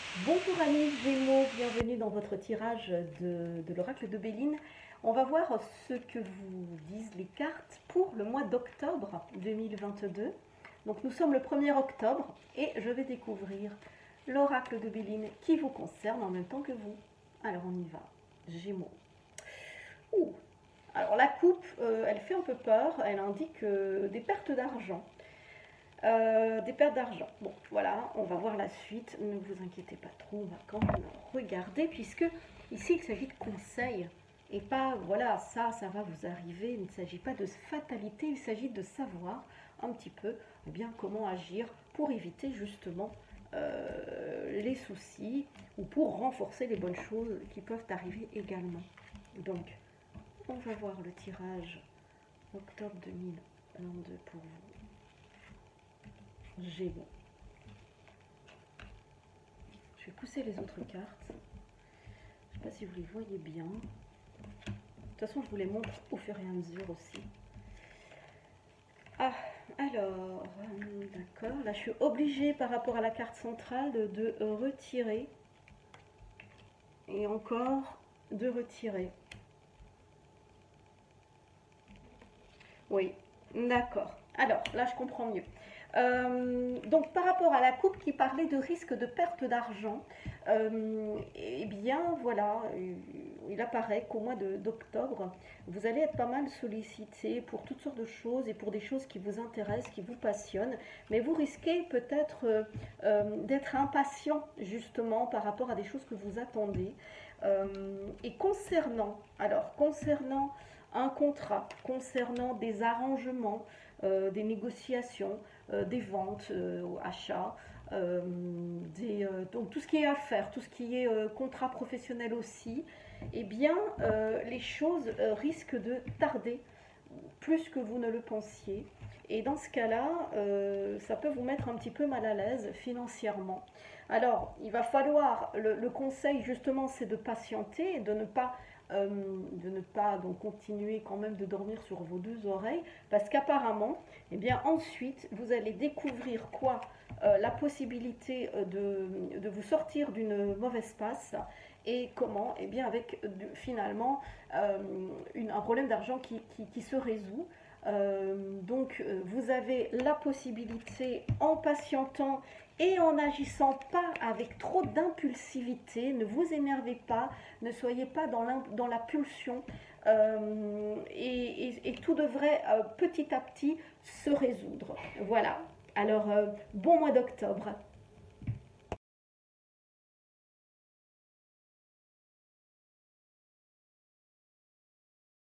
Bonjour amis Gémeaux, bienvenue dans votre tirage de l'oracle de Béline. On va voir ce que vous disent les cartes pour le mois d'octobre 2022. Donc nous sommes le 1er octobre et je vais découvrir l'oracle de Béline qui vous concerne en même temps que vous. Alors on y va, Gémeaux. Ouh. Alors la coupe, elle fait un peu peur, elle indique des pertes d'argent. Des pertes d'argent. Bon, voilà, on va voir la suite. Ne vous inquiétez pas trop, on va quand même regarder, puisque ici il s'agit de conseils et pas, voilà, ça va vous arriver. Il ne s'agit pas de fatalité, il s'agit de savoir un petit peu eh bien, comment agir pour éviter justement les soucis ou pour renforcer les bonnes choses qui peuvent arriver également. Donc, on va voir le tirage octobre 2022 pour vous. Gémeaux. Je vais pousser les autres cartes. Je ne sais pas si vous les voyez bien. De toute façon, je vous les montre au fur et à mesure aussi. Ah, alors, d'accord. Là, je suis obligée par rapport à la carte centrale de retirer. Et encore de retirer. Oui, d'accord. Alors, là, je comprends mieux. Donc par rapport à la coupe qui parlait de risque de perte d'argent, eh bien voilà, il apparaît qu'au mois d'octobre, vous allez être pas mal sollicité pour toutes sortes de choses et pour des choses qui vous intéressent, qui vous passionnent, mais vous risquez peut-être d'être impatient justement par rapport à des choses que vous attendez. Et concernant un contrat, concernant des arrangements, des négociations, des ventes, achats, donc tout ce qui est affaires, tout ce qui est contrat professionnel aussi, eh bien les choses risquent de tarder plus que vous ne le pensiez. Et dans ce cas-là, ça peut vous mettre un petit peu mal à l'aise financièrement. Alors, il va falloir, le conseil justement, c'est de patienter et de ne pas donc continuer quand même de dormir sur vos deux oreilles, parce qu'apparemment, eh bien ensuite, vous allez découvrir quoi la possibilité de vous sortir d'une mauvaise passe et comment, eh bien avec finalement un problème d'argent qui se résout. Donc vous avez la possibilité en patientant et en n'agissant pas avec trop d'impulsivité, ne vous énervez pas, ne soyez pas dans la pulsion, et tout devrait petit à petit se résoudre. Voilà. Alors, bon mois d'octobre.